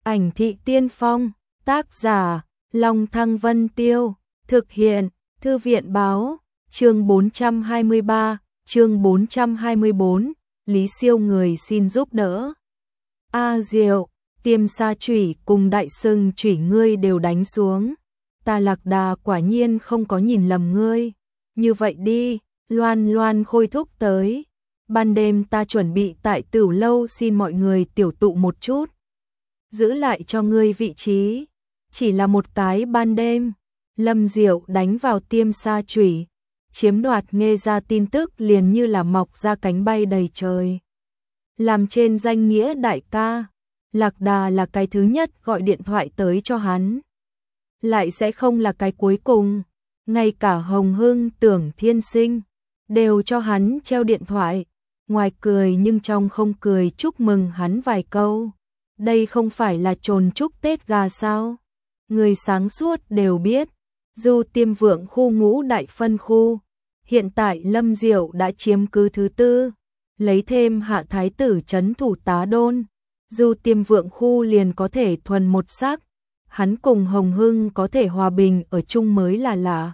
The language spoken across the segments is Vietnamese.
Ảnh thị tiên phong, tác giả, Long Thăng Vân Tiêu, thực hiện, Thư viện báo, chương 423, chương 424, Lý Siêu người xin giúp đỡ. A Diệu, Tiêm Sa Chủy cùng Đại Sừng Chủy ngươi đều đánh xuống. Ta Lạc Đà quả nhiên không có nhìn lầm ngươi. Như vậy đi, Loan Loan Khôi thúc tới. Ban đêm ta chuẩn bị tại Tửu lâu xin mọi người tiểu tụ một chút. Giữ lại cho ngươi vị trí. Chỉ là một cái ban đêm. Lâm Diệu đánh vào Tiêm Sa Chủy, chiếm đoạt Nghê ra tin tức liền như là mọc ra cánh bay đầy trời. Làm trên danh nghĩa đại ca, Lạc Đà là cái thứ nhất gọi điện thoại tới cho hắn. Lại sẽ không là cái cuối cùng. Ngay cả Hồng Hưng Tưởng Thiên Sinh đều cho hắn treo điện thoại, ngoài cười nhưng trong không cười chúc mừng hắn vài câu. Đây không phải là trồn chúc Tết gà sao? Người sáng suốt đều biết, dù Tiêm Vượng khu ngũ đại phân khu, hiện tại Lâm Diệu đã chiếm cứ thứ tư, lấy thêm Hạ Thái tử trấn thủ Tá Đôn, dù Tiêm Vượng khu liền có thể thuần một sắc, hắn cùng Hồng Hưng có thể hòa bình ở chung mới là lạ.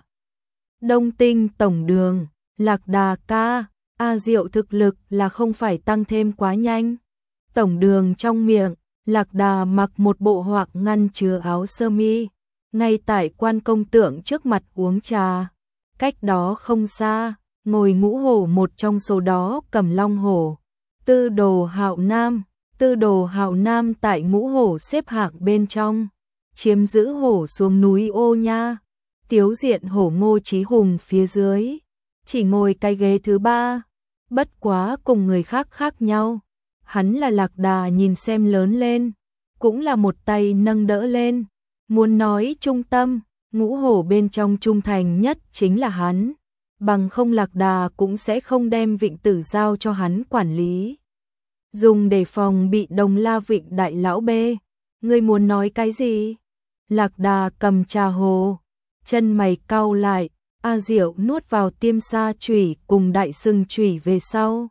Đông Tinh tổng đường, Lạc Đà ca, A Diệu thực lực là không phải tăng thêm quá nhanh. Tổng đường trong miệng, Lạc Đà mặc một bộ hoặc ngăn chứa áo sơ mi, ngay tại Quan Công Tượng trước mặt uống trà. Cách đó không xa, ngồi Ngũ Hổ một trong số đó cầm Long Hổ. Tư Đồ Hạo Nam, Tư Đồ Hạo Nam tại Ngũ Hổ xếp hạng bên trong, chiếm giữ hổ xuống núi Ô Nha. Tiếu Diện Hổ Ngô Chí Hùng phía dưới, chỉ ngồi cái ghế thứ ba, bất quá cùng người khác khác nhau. Hắn là Lạc Đà nhìn xem lớn lên, cũng là một tay nâng đỡ lên. Muốn nói trung tâm, Ngũ Hổ bên trong trung thành nhất chính là hắn. Bằng không Lạc Đà cũng sẽ không đem Vịnh Tử giao cho hắn quản lý. Dùng để phòng bị Đồng La Vịnh đại lão bê. Ngươi muốn nói cái gì? Lạc Đà cầm trà hồ, chân mày cau lại. A Diệu nuốt vào Tiêm Sa Chủy cùng Đại Sừng Chủy về sau.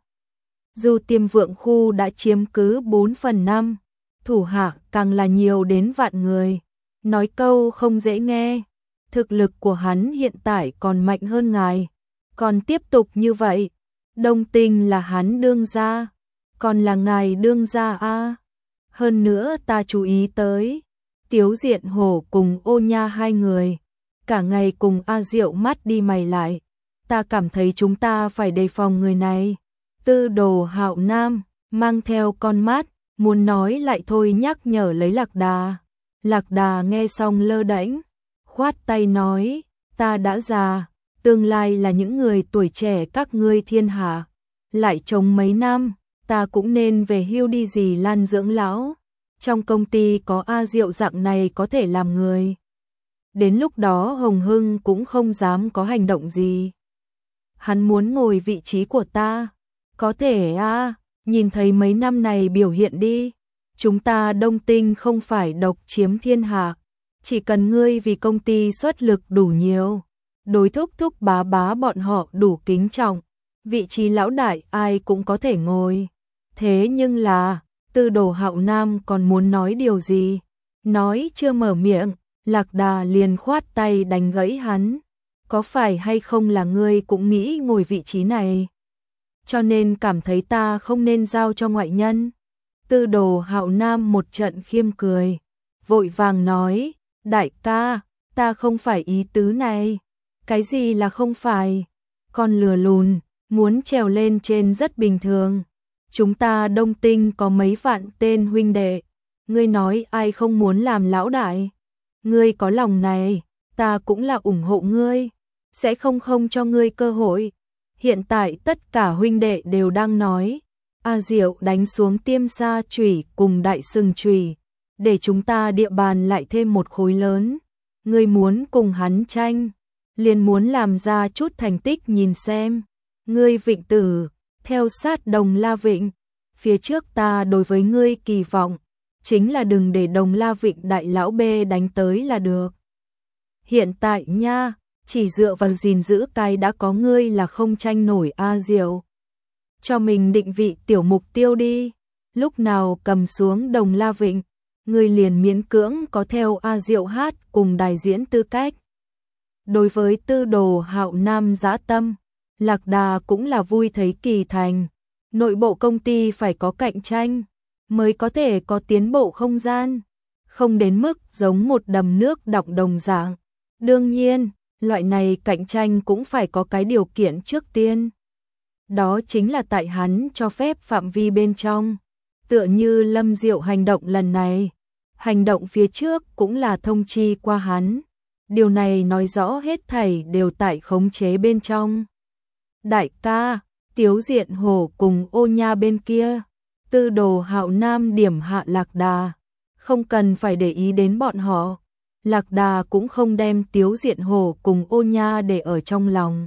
Dù Tiêm Vượng khu đã chiếm cứ 4/5, thủ hạ càng là nhiều đến vạn người. Nói câu không dễ nghe, thực lực của hắn hiện tại còn mạnh hơn ngài. Còn tiếp tục như vậy, Đông Tinh là hắn đương gia, còn là ngài đương gia a. Hơn nữa ta chú ý tới, Tiếu Diện Hổ cùng Ô Nha hai người, cả ngày cùng A Diệu mắt đi mày lại. Ta cảm thấy chúng ta phải đề phòng người này. Tư Đồ Hạo Nam mang theo con mắt, muốn nói lại thôi nhắc nhở lấy Lạc Đà. Lạc Đà nghe xong lơ đễnh, khoát tay nói, ta đã già, tương lai là những người tuổi trẻ các ngươi thiên hạ. Lại trông mấy năm, ta cũng nên về hưu đi gì Lan dưỡng lão. Trong công ty có A Diệu dạng này có thể làm người. Đến lúc đó Hồng Hưng cũng không dám có hành động gì. Hắn muốn ngồi vị trí của ta. Có thể a, nhìn thấy mấy năm này biểu hiện đi. Chúng ta Đông Tinh không phải độc chiếm thiên hạ. Chỉ cần ngươi vì công ty xuất lực đủ nhiều, đối thúc thúc bá bá bọn họ đủ kính trọng, vị trí lão đại ai cũng có thể ngồi. Thế nhưng là, Tư Đồ Hạo Nam còn muốn nói điều gì? Nói chưa mở miệng, Lạc Đà liền khoát tay đánh gãy hắn. Có phải hay không là ngươi cũng nghĩ ngồi vị trí này, cho nên cảm thấy ta không nên giao cho ngoại nhân? Tư Đồ Hạo Nam một trận khiêm cười, vội vàng nói, đại ca, ta không phải ý tứ này. Cái gì là không phải? Con lừa lùn, muốn trèo lên trên rất bình thường. Chúng ta Đông Tinh có mấy vạn tên huynh đệ, ngươi nói ai không muốn làm lão đại? Ngươi có lòng này, ta cũng là ủng hộ ngươi, sẽ không cho ngươi cơ hội. Hiện tại tất cả huynh đệ đều đang nói, A Diệu đánh xuống Tiêm Sa Chủy cùng Đại Sừng Chủy, để chúng ta địa bàn lại thêm một khối lớn. Ngươi muốn cùng hắn tranh, liền muốn làm ra chút thành tích nhìn xem. Ngươi Vịnh Tử, theo sát Đồng La Vịnh, phía trước ta đối với ngươi kỳ vọng, chính là đừng để Đồng La Vịnh đại lão bê đánh tới là được. Hiện tại nha, chỉ dựa vào gìn giữ cái đã có ngươi là không tranh nổi A Diệu. Cho mình định vị tiểu mục tiêu đi, lúc nào cầm xuống Đồng La Vịnh, ngươi liền miễn cưỡng có theo A Diệu hát cùng đại diễn tư cách. Đối với Tư Đồ Hạo Nam dã tâm, Lạc Đà cũng là vui thấy kỳ thành. Nội bộ công ty phải có cạnh tranh, mới có thể có tiến bộ không gian, không đến mức giống một đầm nước đọng đồng dạng. Đương nhiên, loại này cạnh tranh cũng phải có cái điều kiện trước tiên. Đó chính là tại hắn cho phép phạm vi bên trong. Tựa như Lâm Diệu hành động lần này, hành động phía trước cũng là thông chi qua hắn. Điều này nói rõ hết thảy đều tại khống chế bên trong. Đại ca, Tiếu Diện Hổ cùng Ô Nha bên kia, Tư Đồ Hạo Nam điểm hạ Lạc Đà, không cần phải để ý đến bọn họ. Lạc Đà cũng không đem Tiếu Diện Hổ cùng Ô Nha để ở trong lòng.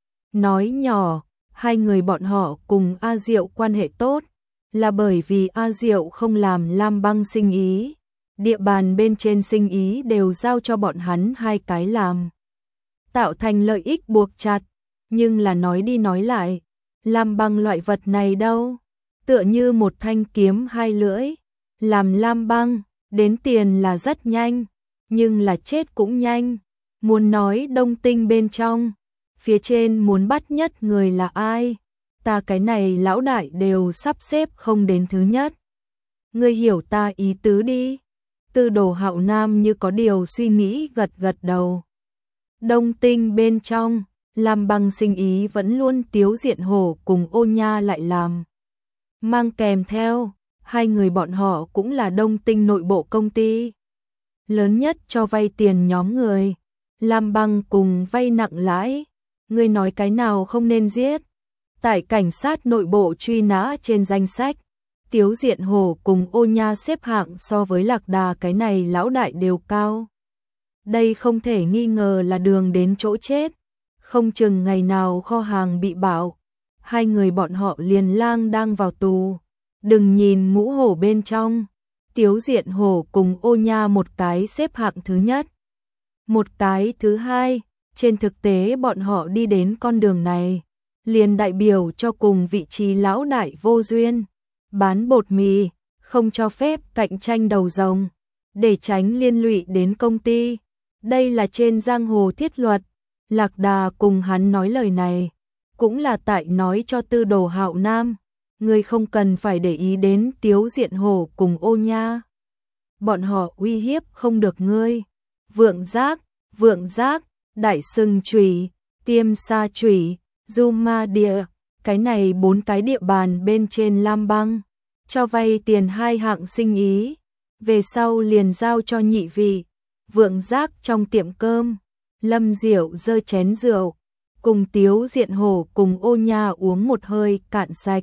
Nói nhỏ, hai người bọn họ cùng A Diệu quan hệ tốt, là bởi vì A Diệu không làm Lam Băng sinh ý. Địa bàn bên trên sinh ý đều giao cho bọn hắn hai cái làm. Tạo thành lợi ích buộc chặt, nhưng là nói đi nói lại, Lam Băng loại vật này đâu, tựa như một thanh kiếm hai lưỡi. Làm Lam Băng, đến tiền là rất nhanh, nhưng là chết cũng nhanh. Muốn nói Đông Tinh bên trong, phía trên muốn bắt nhất người là ai? Ta cái này lão đại đều sắp xếp không đến thứ nhất. Ngươi hiểu ta ý tứ đi. Tư Đồ Hạo Nam như có điều suy nghĩ gật gật đầu. Đông Tinh bên trong, Lam Băng sinh ý vẫn luôn Tiếu Diện Hổ cùng Ô Nha lại làm. Mang kèm theo, hai người bọn họ cũng là Đông Tinh nội bộ công ty. Lớn nhất cho vay tiền nhóm người. Lam Băng cùng vay nặng lãi. Ngươi nói cái nào không nên giết. Tại cảnh sát nội bộ truy nã trên danh sách, Tiếu Diện Hổ cùng Ô Nha xếp hạng so với Lạc Đà cái này lão đại đều cao. Đây không thể nghi ngờ là đường đến chỗ chết, không chừng ngày nào kho hàng bị bạo, hai người bọn họ liền lang đang vào tù. Đừng nhìn Ngũ Hổ bên trong, Tiếu Diện Hổ cùng Ô Nha một cái xếp hạng thứ nhất, một cái thứ hai, trên thực tế bọn họ đi đến con đường này, liền đại biểu cho cùng vị trí lão đại vô duyên. Bán bột mì, không cho phép cạnh tranh đầu rồng, để tránh liên lụy đến công ty. Đây là trên giang hồ thiết luật. Lạc Đà cùng hắn nói lời này, cũng là tại nói cho Tư Đồ Hạo Nam, ngươi không cần phải để ý đến Tiếu Diện Hổ cùng Ô Nha. Bọn họ uy hiếp không được ngươi. Vượng giác, Đại Sừng Chủy, Tiêm Sa Chủy, Du Ma Địa, cái này 4 cái địa bàn bên trên Lam Băng, cho vay tiền 2 hạng sinh ý, về sau liền giao cho nhị vị. Vượng giác trong tiệm cơm, Lâm Diệu giơ chén rượu, cùng Tiếu Diện Hổ cùng Ô Nha uống một hơi cạn sạch.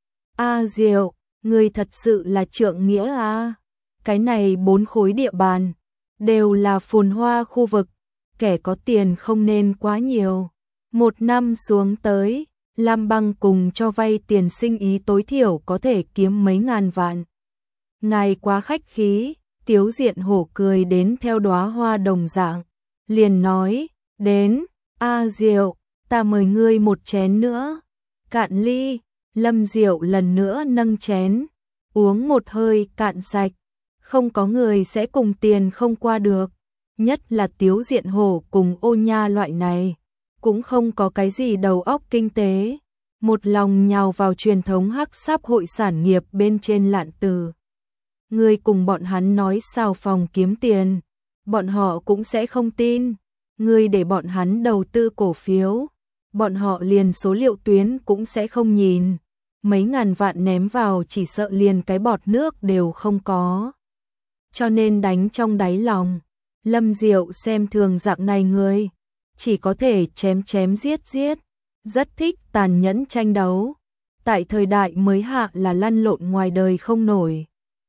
A Diệu, ngươi thật sự là trượng nghĩa à? Cái này 4 khối địa bàn, đều là phồn hoa khu vực, kẻ có tiền không nên quá nhiều. Một năm xuống tới, Lam Băng cùng cho vay tiền sinh ý tối thiểu có thể kiếm mấy ngàn vạn. Ngài quá khách khí, Tiếu Diện Hổ cười đến theo đóa hoa đồng dạng, liền nói, đến, A Diệu, ta mời ngươi một chén nữa. Cạn ly, Lâm Diệu lần nữa nâng chén, uống một hơi cạn sạch, không có người sẽ cùng tiền không qua được, nhất là Tiếu Diện Hổ cùng Ô Nha loại này, cũng không có cái gì đầu óc kinh tế, một lòng nhào vào truyền thống hắc sáp hội sản nghiệp bên trên lạn từ. Người cùng bọn hắn nói xào phòng kiếm tiền, bọn họ cũng sẽ không tin. Người để bọn hắn đầu tư cổ phiếu, bọn họ liền số liệu tuyến cũng sẽ không nhìn. Mấy ngàn vạn ném vào chỉ sợ liền cái bọt nước đều không có. Cho nên đánh trong đáy lòng, Lâm Diệu xem thường dạng này người, chỉ có thể chém chém giết giết, rất thích tàn nhẫn tranh đấu. Tại thời đại mới hạ là lăn lộn ngoài đời không nổi.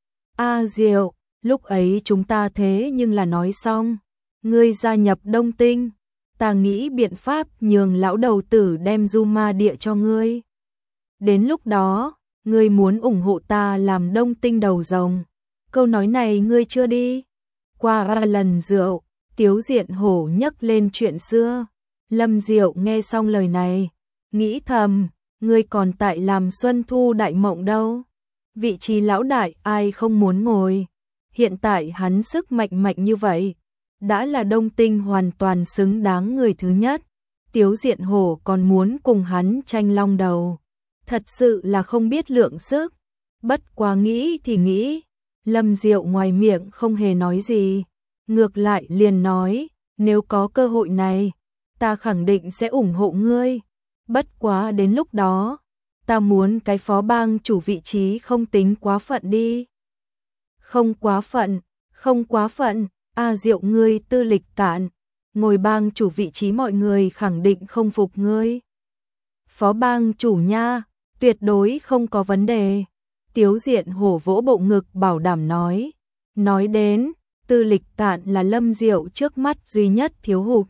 A Diệu, lúc ấy chúng ta thế nhưng là nói xong, ngươi gia nhập Đông Tinh, ta nghĩ biện pháp nhường lão đầu tử đem Du Ma Địa cho ngươi. Đến lúc đó, ngươi muốn ủng hộ ta làm Đông Tinh đầu rồng. Câu nói này ngươi chưa đi. Qua 3 lần rượu, Tiếu Diện Hổ nhắc lên chuyện xưa. Lâm Diệu nghe xong lời này, nghĩ thầm, ngươi còn tại làm Xuân Thu Đại Mộng đâu. Vị trí lão đại ai không muốn ngồi. hiện tại hắn sức mạnh mạnh như vậy, đã là Đông Tinh hoàn toàn xứng đáng người thứ nhất. Tiếu Diện Hổ còn muốn cùng hắn tranh long đầu, thật sự là không biết lượng sức. Bất quá nghĩ thì nghĩ, Lâm Diệu ngoài miệng không hề nói gì, ngược lại liền nói, nếu có cơ hội này, ta khẳng định sẽ ủng hộ ngươi. Bất quá đến lúc đó, ta muốn cái phó bang chủ vị trí không tính quá phận đi. Không quá phận, không quá phận, A Diệu ngươi tư lịch cạn, ngồi bang chủ vị trí mọi người khẳng định không phục ngươi. Phó bang chủ nha, tuyệt đối không có vấn đề. Tiếu Diện Hổ vỗ bộ ngực bảo đảm nói. Nói đến, tư lịch cạn là Lâm Diệu trước mắt duy nhất thiếu hụt.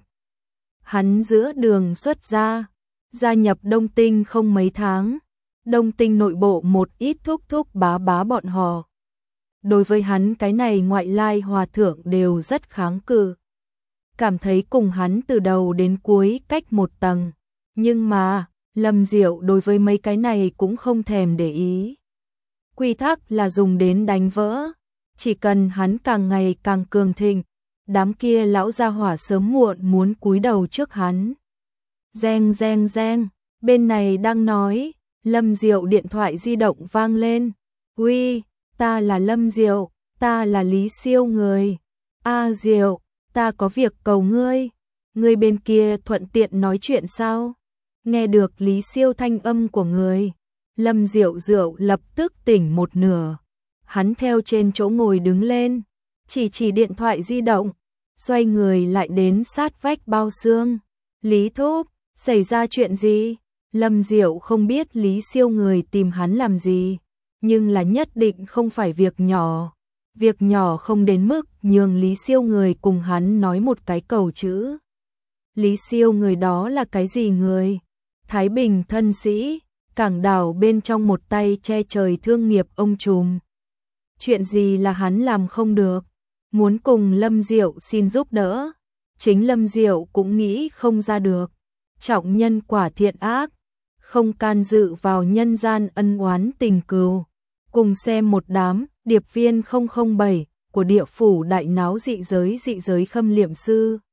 Hắn giữa đường xuất gia nhập Đông Tinh không mấy tháng. Đông Tinh nội bộ một ít thúc bá bọn họ. Đối với hắn cái này ngoại lai hòa thượng đều rất kháng cự. Cảm thấy cùng hắn từ đầu đến cuối cách một tầng. Nhưng mà, Lâm Diệu đối với mấy cái này cũng không thèm để ý. Quy tắc là dùng đến đánh vỡ. Chỉ cần hắn càng ngày càng cường thịnh, đám kia lão gia hỏa sớm muộn muốn cúi đầu trước hắn. Reng reng reng, bên này đang nói, Lâm Diệu điện thoại di động vang lên. Uy, ta là Lâm Diệu, ta là Lý Siêu người. A Diệu, ta có việc cầu ngươi. Ngươi bên kia thuận tiện nói chuyện sao? Nghe được Lý Siêu thanh âm của người, Lâm Diệu lập tức tỉnh một nửa. Hắn theo trên chỗ ngồi đứng lên, chỉ điện thoại di động, xoay người lại đến sát vách bao xương. Lý Thúc, xảy ra chuyện gì? Lâm Diệu không biết Lý Siêu người tìm hắn làm gì, nhưng là nhất định không phải việc nhỏ. Việc nhỏ không đến mức nhường Lý Siêu người cùng hắn nói một cái cầu chữ. Lý Siêu người đó là cái gì người? Thái Bình thân sĩ, cảng đảo bên trong một tay che trời thương nghiệp ông trùm. Chuyện gì là hắn làm không được? Muốn cùng Lâm Diệu xin giúp đỡ. Chính Lâm Diệu cũng nghĩ không ra được. Trọng nhân quả thiện ác, không can dự vào nhân gian ân oán tình cừu. Cùng xem một đám điệp viên 007 của địa phủ đại náo dị giới khâm liệm sư.